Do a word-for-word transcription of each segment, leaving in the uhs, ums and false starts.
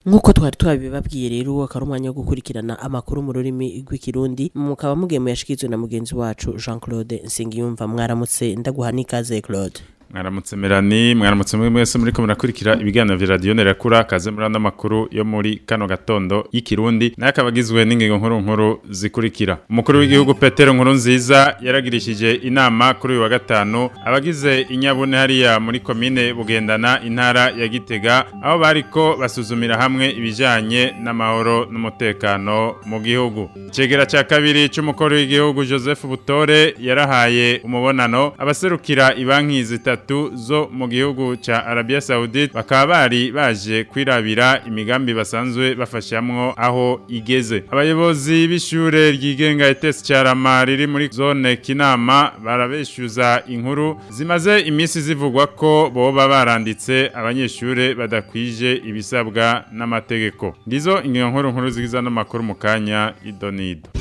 Nkuko twari twabibabwiye rero akarumanya gukurikirana amakuru mu rurimi rw'ikirundi mukaba mugemo yashikizwe na mugenzi wacu Jean-Claude Nsengiyumva. Mwaramutse ndaguha nikaze Claude. Mwaramutse Melanie, mwaramutse mwese muriko murakurikira ibiganiro vya radio Nerakura kaze muri anda makuru yo muri kano gatondo y'ikirundi nakabagizwe n'ingingo nkuru nkuru zikurikira. Umukuru w'igihugu Petero Nkurunziza yaragirishije inama kuri uyu wa gatanu abagize inyabune hariya muri komine Bugendana intara ya Gitega aho bariko basuzumira hamwe ibijanye n'amahoro n'umutekano mu gihugu. Cegera ca kabiri c'umukuru w'igihugu Joseph Butore yarahaye umubonano abaserukira ibanki zitatu zo mu gihugu ca Arabia Saudite bakaba bari baje kwirabira imigambi basanzwe bafashamwo aho igeze. Abayobozi b'ishure ryigenga E T S Cyarama riri muri zone Kinama barabeshuza inkuru zimaze imisi zivugwa ko boba baranditse abanyeshure badakwije ibisabwa n'amategeko. Ndizo ingingo nkuru nkuru zigiza n'amakuru mu kanya idonido.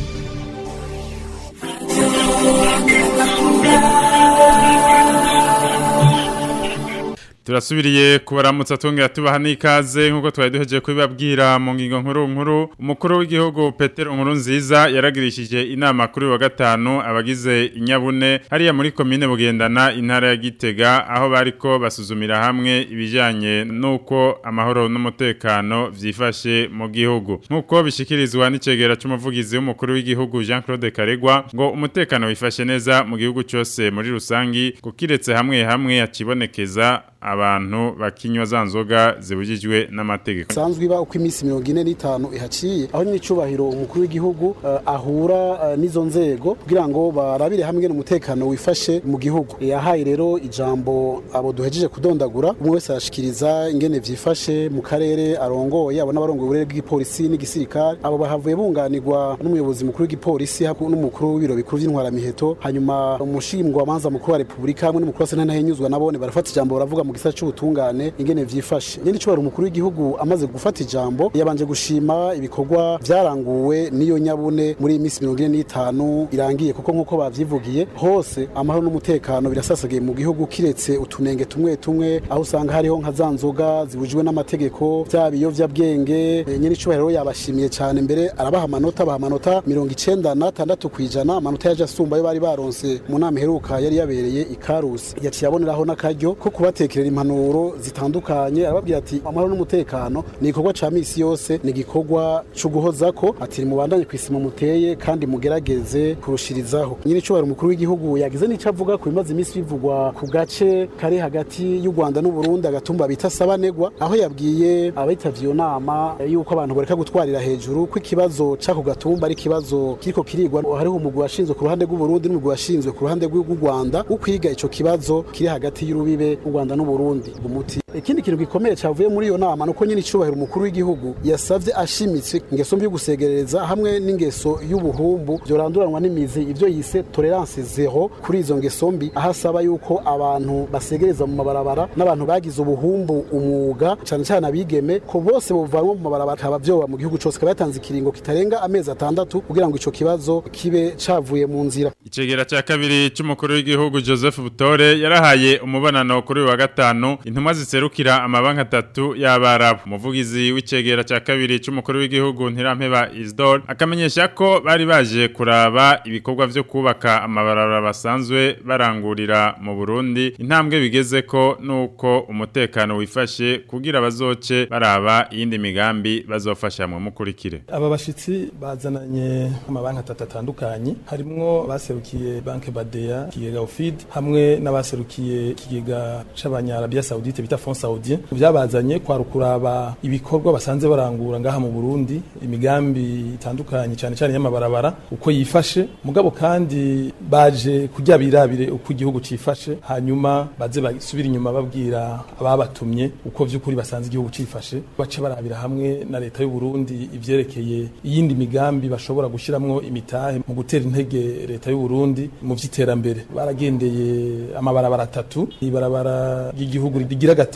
Turasubiriye kubaramutsa tongera tubaha nikaze nkuko twari duhejeje kubibabwira mu ngingo nkuru nkuru. Umukuru w'igihugu Petero Nkurunziza yaragirishije inama kuri wa gatanu abagize inyabune hariya muri komine Bugendana intara ya Gitega aho bariko basuzumira hamwe ibijanye nuko amahoro n'umutekano vyifashe mu gihugu. Nkuko bishikirizwa n'icegera c'umuvugizi w'umukuru w'igihugu Jean-Claude Karegwa ngo umutekano wifashe neza mu gihugu cyose muri rusangi kukiretse hamwe hamwe akibonekeza abantu bakinywa za nzoga zibujijwe n'amategeko. Sanzwe iba uko imisi mirongo ine n'itanu ihaciye aho n'icubahiro umukuru w'igihugu uh, ahura uh, n'izo nzego kugira ngo barabire hamwe n'umutekano wifashe mu gihugu. Yahaye rero ijambo abo duhejeje kudondagura umwe wese arashikiriza ingene vyifashe mu karere arongoye abo n'abarongoye uburere bw'ipolisi n'igisirikare. Abo bahavuye bunganirwa n'umuyobozi mukuru w'igipolisi n'umukuru w'ibiro bikuru vy'intwara miheto, hanyuma umushingwa manza mukuru wa Republika hamwe n'umukuru wa Sena Henyuzwa nabone barafata ijambo baravuga mu gisa c'ubutungane ingene vyifashe. Nyene cyo umukuru w'igihugu amaze gufata ijambo yabanje gushima ibikorwa vyaranguwe niyo nyabune muri imisi mirongo ine n'itanu irangiye kuko nkuko bavyivugiye hose amahoro n'umutekano birasasagiye mu gihugu kiretse utunenge tumwe tumwe aho usanga hariho nka zanzoga zibujijwe n'amategeko vyabiyo vy'abwenge. Nyene cyo rero yabashimiye cyane mbere arabaha amanota baha amanota mirongo icenda na tandatu kwijana amanota yaje asumba yo bari baronse mu nama heruka yari yabereye ikarusi. Yaciye aboneraho n'akaryo ko kubatekera impanuro zitandukanye arababwira ati amahoro n'umutekano ni igikorwa ca misi yose ni igikorwa cyo guhozako ati mubandanye kwisima muteye kandi mugerageze kurushirizaho. Nyine cyo umukuru w'igihugu yagize n'ico avuga ku bimaze imisi bivugwa ku gace kari hagati y'u Rwanda n'u Burundi agatumba bita Sabanegwa aho yabwiye abitavye iyo nama yuko abantu bareka gutwarira hejuru ko ikibazo cako gatumba ari kibazo kiriko kirigwa hariho umugwi washinzwe ku ruhande rw'u Burundi n'umugwi washinzwe ku ruhande rw'u Rwanda ukwiga ico kibazo kiri hagati y'urubibe u Rwanda n'u Burundi umuti. Ikindi kintu gikomeye cyavuye muri iyo nama nuko nyine icubahiro umukuru w'igihugu yasavye ashimitse ingeso mbi gusegereza hamwe n'ingeso y'ubuhumbu byoranduranwa n'imizi ivyo yise tolerance zero kuri izo ngeso mbi ahasaba yuko abantu basegereza mu mabarabara n'abantu bagize ubuhumbu umwuga cyane cyane abigeme ko bose bovanwa mu mabarabara kaba byoba mu gihugu cyose kabatanze ikiringo kitarenga amezi atandatu kugira ngo ico kibazo kibe cavuye mu nzira. Icegera ca kabiri c'umukuru w'igihugu Joseph Butore yarahaye umubonano kuri wa gatanu intumwa ziserukira amabanki atatu y'abarabu. Umuvugizi w'icegera ca kabiri c'umukuru w'igihugu Ntirampeba Isdor akamenyesha ko bari baje kuraba ibikorwa vyo kubaka amabarabara basanzwe barangurira mu Burundi intambwe bigeze ko nuko umutekano wifashe kugira bazoce baraba iyindi migambi bazofasha mu mukurikire. Aba bashitsi bazananye amabanki atatu atandukanye harimwo baserukiye banke Badea kigega Ofid hamwe n'abaserukiye kigega c'abanyarabia Saudite bita Fond Saudien. Vyabazanye kwa rukuraba ibikorwa basanze barangura ngaha mu Burundi imigambi itandukanye cyane cyane y'amabarabara uko yifashe mugabo kandi baje kujya birabire uko igihugu cifashe hanyuma baze basubira inyuma babwira ababatumye uko vy'ukuri basanze igihugu cifashe bace barabira hamwe na leta y'u Burundi ivyerekeye iyindi migambi bashobora gushiramwo imitahe mu gutera intege leta y'u Burundi mu vy'iterambere. Baragendeye amabarabara atatu ibarabara ry'igihugu rigira gatanu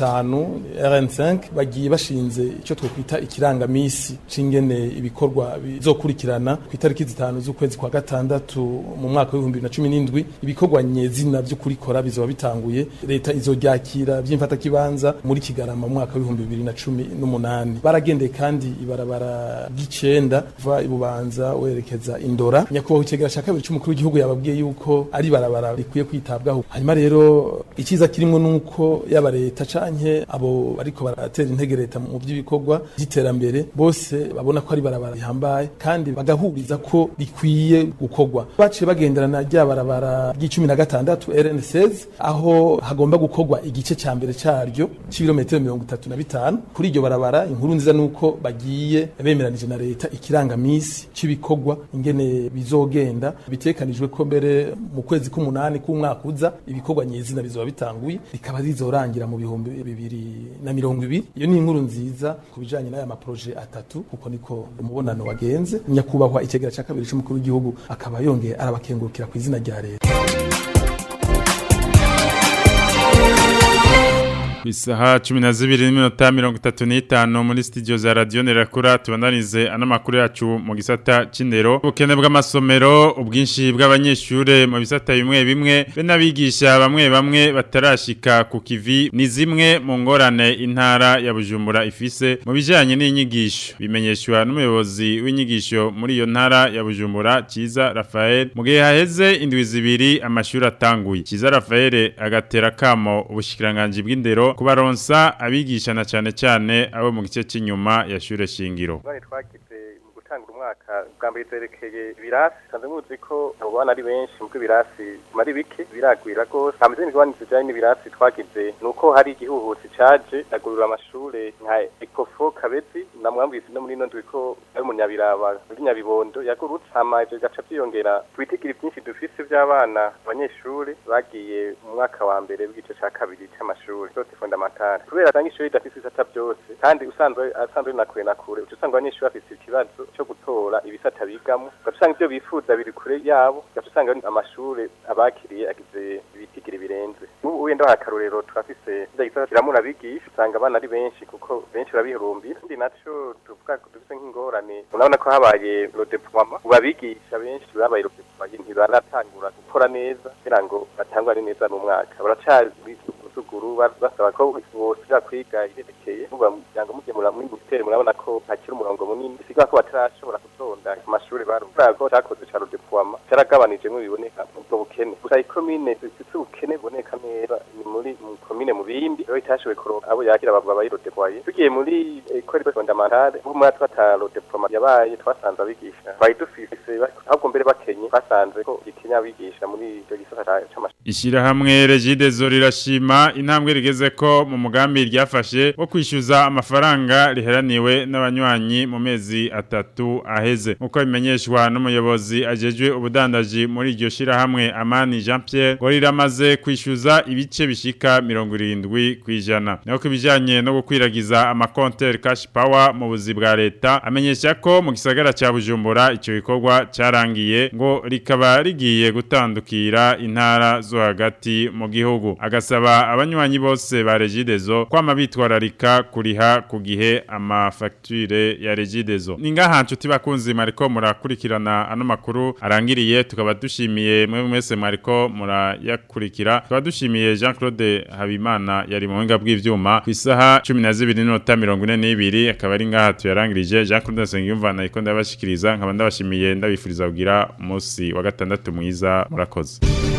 gatanu R N cinq bagiye bashinze icyo twokwita ikirangamisi cingene ibikorwa bizokurikirana ku itariki zitanu z'ukwezi kwa gatandatu mu mwaka wa bibiri na cumi n'indwi ibikorwa nyezina byo kurikora bizoba bitanguye leta izoryakira by'imfata kibanza muri Kigarama mu mwaka wa bibiri na cumi n'umunani baragendeye kandi ibarabara ry'icenda va ibubanza werekeza Indora nyakubahwa icegera ca kabiri c'umukuru w'igihugu yababwiye yuko ari barabara rikwiye kwitabwaho hanyuma rero ikiza kirimo nuko yaba leta canke abo bariko baratera intege leta mu by'ibikorwa by'iterambere bose babona ko ari barabara rihambaye kandi bagahuriza ko rikwiye gukorwa baciye bagenderana rya barabara ry'icumi na gatandatu R N seize aho hagomba gukorwa igice ca mbere caryo c'ibirometero mirongo itatu na bitanu kuri iryo barabara inkuru nziza nuko bagiye bemeranije na leta ikirangamisi c'ibikorwa ingene bizogenda bitekanijwe ko mbere mu kwezi k'umunani k'umwaka uza ibikorwa nyezina bizoba bitanguye bikaba rizorangira mu bihumbi bibiri na mirongo ibiri iyo ni inkuru nziza kubijanye n'aya maproje atatu kuko niko umubonano wagenze nyakubahwa icegera ca kabiri c'umukuru w'igihugu akaba yongeye arabakengurukira ku izina rya leta. Isaha cumi na zibiri n'iminota mirongo itatu n'itanu muri studio za Radio Nerakura tubandanize ana makuru yacu mu gisata c'indero ubukene bw'amasomero ubwinshi bw'abanyeshure mu bisata bimwe bimwe be nabigisha bamwe bamwe batarashika ku kivi ni zimwe mu ngorane intara ya Bujumbura ifise mu bijanye n'inyigisho bimenyeshwa n'umuyobozi w'inyigisho muri iyo ntara ya Bujumbura Ciza Raphael mu gihe haheze indwi zibiri amashuri atanguye Ciza Raphael agatera kamo ubushikiranganje bw'indero kubaronsa abigisha na cyane cyane abo mu gice cy'inyuma ya shure shingiro. Bari twagize mu gutanga umwaka bwa mbere zerekeye ibirasi sanze muzi ko abo bana ari benshi mu ibirasi mari bike biragwira gose hameze n'ibigwanitse cyane n'ibirasi twagize nuko hari igihuhusi caje agurura amashure nka Ecofo Kabezi namwambise no muri no ndwiko ari mu Nyabiraba muri Nyabibondo yagurutse hama ivyo gaca byongera twitikira byinshi dufise by'abana abanyeshure bagiye mu mwaka wa mbere w'igice ca kabiri c'amashure fondamentale kubera tangi ishuri dafise isata byose kandi usanzwe asanzwe nakure nakure usanga abanyeshuri bafise ikibazo cyo gutora ibisata bigamo gasanga ibyo bifuza biri kure yabo gasanga amashure abakiriye agize ibitigiri birenze ubu wenda hakarorero twafise ndagisata kiramuna bigisha usanga abana ari benshi kuko benshi babihurumbira ndi naco tuvuga dufise nk'ingorane urabona ko habaye le déploiement ubabigisha benshi babaye le déploiement ntibaratangura gukora neza kugira ngo batangwe ari neza n'umwaka baracari suguru basaba ko bose kwiga irekeye uba cyangwa mugemura muri gutera murabona ko hakiri umurongo munini siga ko batarashobora kutonda amashuri barumva ko cyakoze cyaro deploiement cyaragabanije mu biboneka mu bukene gusa ikomine zifite ubukene boneka neza ni muri mu komine mu bindi aho itashowe ko abo yakira baba bayiro deployer tugiye muri école fondamentale mu mwaka wataro deploiement yabaye twasanze abigisha bayi dufise ahubwo mbere bakenye basanze ko ikinya abigisha muri icyo gisata cy'amashuri ishira hamwe Regidezo rirashima intambwe rigeze ko mu mugambi ryafashe wo kwishyuza amafaranga riheraniwe n'abanywanyi mu mezi atatu aheze uko bimenyeshwa n'umuyobozi ajejwe ubudandaji muri iryo shira hamwe Amani Jean Pierre ngo riramaze kwishyuza ibice bishika mirongo irindwi kwijana naho kubijanye no gukwiragiza amakonter cash power mu buzi bwa leta amenyesha ko mu gisagara ca Bujumbura ico gikorwa carangiye ngo rikaba rigiye gutandukira intara zo hagati mu gihugu agasaba abanywanyi bose ba Regidezo kwama bitwararika kuriha ku gihe amafacture ya Regidezo ningaha nshuti bakunzi mariko murakurikirana ano makuru arangiriye tukaba dushimiye mwe mwese mariko murayakurikira tukaba dushimiye Jean Claude Habimana yari mu buhinga bw'ivyuma ku isaha cumi na zibiri n'iminota mirongo ine n'ibiri akaba ari ngaha tuyarangirije Jean Claude Nsengiyumva na ikonda yabashikiriza nkaba ndabashimiye ndabifuriza kugira umunsi wa gatandatu mwiza murakoze.